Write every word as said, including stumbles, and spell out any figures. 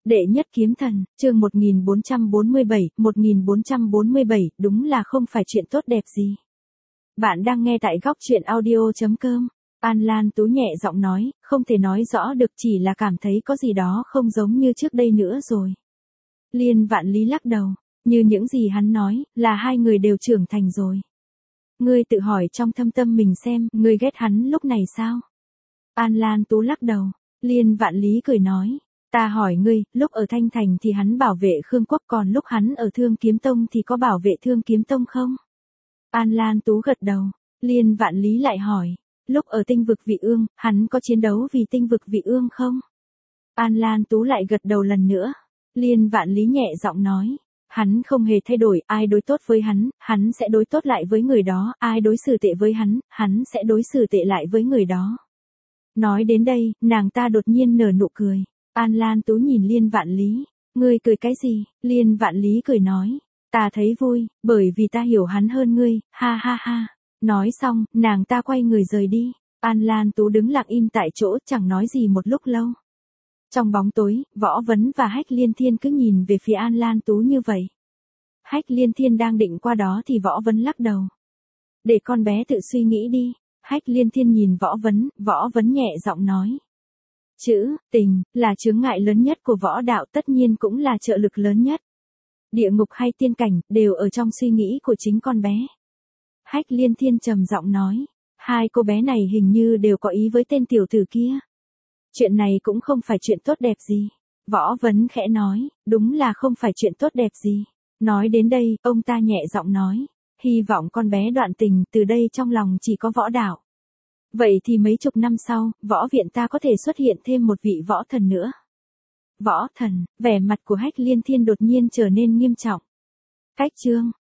Đệ nhất kiếm thần, chương một nghìn bốn trăm bốn mươi bảy, một nghìn bốn trăm bốn mươi bảy, đúng là không phải chuyện tốt đẹp gì. Bạn đang nghe tại góc truyện audio chấm com. An Lan Tú nhẹ giọng nói, không thể nói rõ được, chỉ là cảm thấy có gì đó không giống như trước đây nữa rồi. Liên Vạn Lý lắc đầu, như những gì hắn nói, là hai người đều trưởng thành rồi. Ngươi tự hỏi trong thâm tâm mình xem, ngươi ghét hắn lúc này sao? An Lan Tú lắc đầu, Liên Vạn Lý cười nói. Ta hỏi ngươi, lúc ở Thanh Thành thì hắn bảo vệ Khương Quốc, còn lúc hắn ở Thương Kiếm Tông thì có bảo vệ Thương Kiếm Tông không? An Lan Tú gật đầu. Liên Vạn Lý lại hỏi, lúc ở Tinh Vực Vị Ương, hắn có chiến đấu vì Tinh Vực Vị Ương không? An Lan Tú lại gật đầu lần nữa. Liên Vạn Lý nhẹ giọng nói, hắn không hề thay đổi, ai đối tốt với hắn, hắn sẽ đối tốt lại với người đó, ai đối xử tệ với hắn, hắn sẽ đối xử tệ lại với người đó. Nói đến đây, nàng ta đột nhiên nở nụ cười. An Lan Tú nhìn Liên Vạn Lý, ngươi cười cái gì? Liên Vạn Lý cười nói, ta thấy vui, bởi vì ta hiểu hắn hơn ngươi, ha ha ha. Nói xong, nàng ta quay người rời đi. An Lan Tú đứng lặng im tại chỗ, chẳng nói gì một lúc lâu. Trong bóng tối, Võ Vấn và Hách Liên Thiên cứ nhìn về phía An Lan Tú như vậy. Hách Liên Thiên đang định qua đó thì Võ Vấn lắc đầu. Để con bé tự suy nghĩ đi. Hách Liên Thiên nhìn Võ Vấn, Võ Vấn nhẹ giọng nói. Chữ, tình, là chướng ngại lớn nhất của võ đạo, tất nhiên cũng là trợ lực lớn nhất. Địa ngục hay tiên cảnh, đều ở trong suy nghĩ của chính con bé. Hách Liên Thiên trầm giọng nói, hai cô bé này hình như đều có ý với tên tiểu tử kia. Chuyện này cũng không phải chuyện tốt đẹp gì. Võ Vấn khẽ nói, đúng là không phải chuyện tốt đẹp gì. Nói đến đây, ông ta nhẹ giọng nói, hy vọng con bé đoạn tình, từ đây trong lòng chỉ có võ đạo. Vậy thì mấy chục năm sau, võ viện ta có thể xuất hiện thêm một vị võ thần nữa. Võ thần, vẻ mặt của Hách Liên Thiên đột nhiên trở nên nghiêm trọng. Cách chương.